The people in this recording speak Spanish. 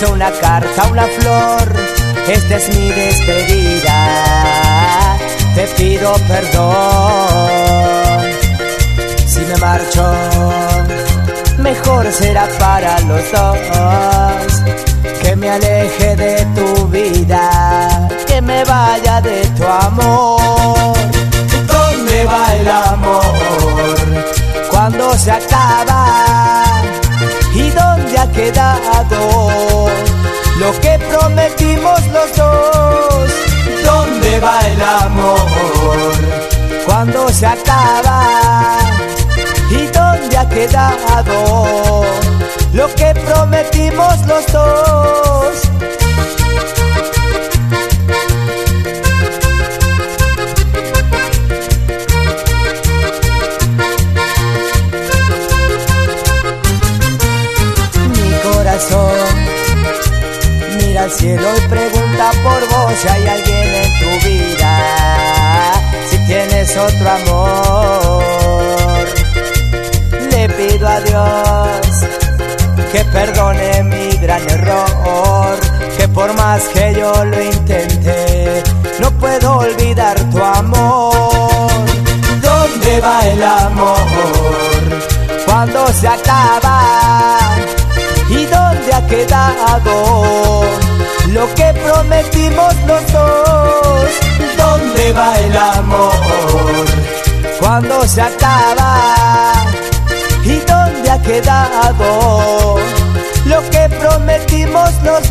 hizo una carta, una flor. Esta es mi despedida, te pido perdón. Si me marcho, mejor será para los dos que me aleje de tu vida, que me vaya de tu amor. ¿Dónde va el amor cuando se acaba? ¿Y dónde ha quedado lo que prometimos los dos? ¿Dónde va el amor cuando se acaba? ¿Y dónde ha quedado lo que prometimos los dos? Mi corazón mira al cielo y pregunta por vos si hay alguien en tu vida, si tienes otro amor. Le pido a Dios que perdone mi gran error, que por más que yo lo intente, no puedo olvidar tu amor. ¿Dónde va el amor cuando se acaba? ¿Y dónde ha quedado lo que prometimos los dos? ¿Dónde va el amor cuando se acaba? ¿Y dónde ha quedado lo que prometimos los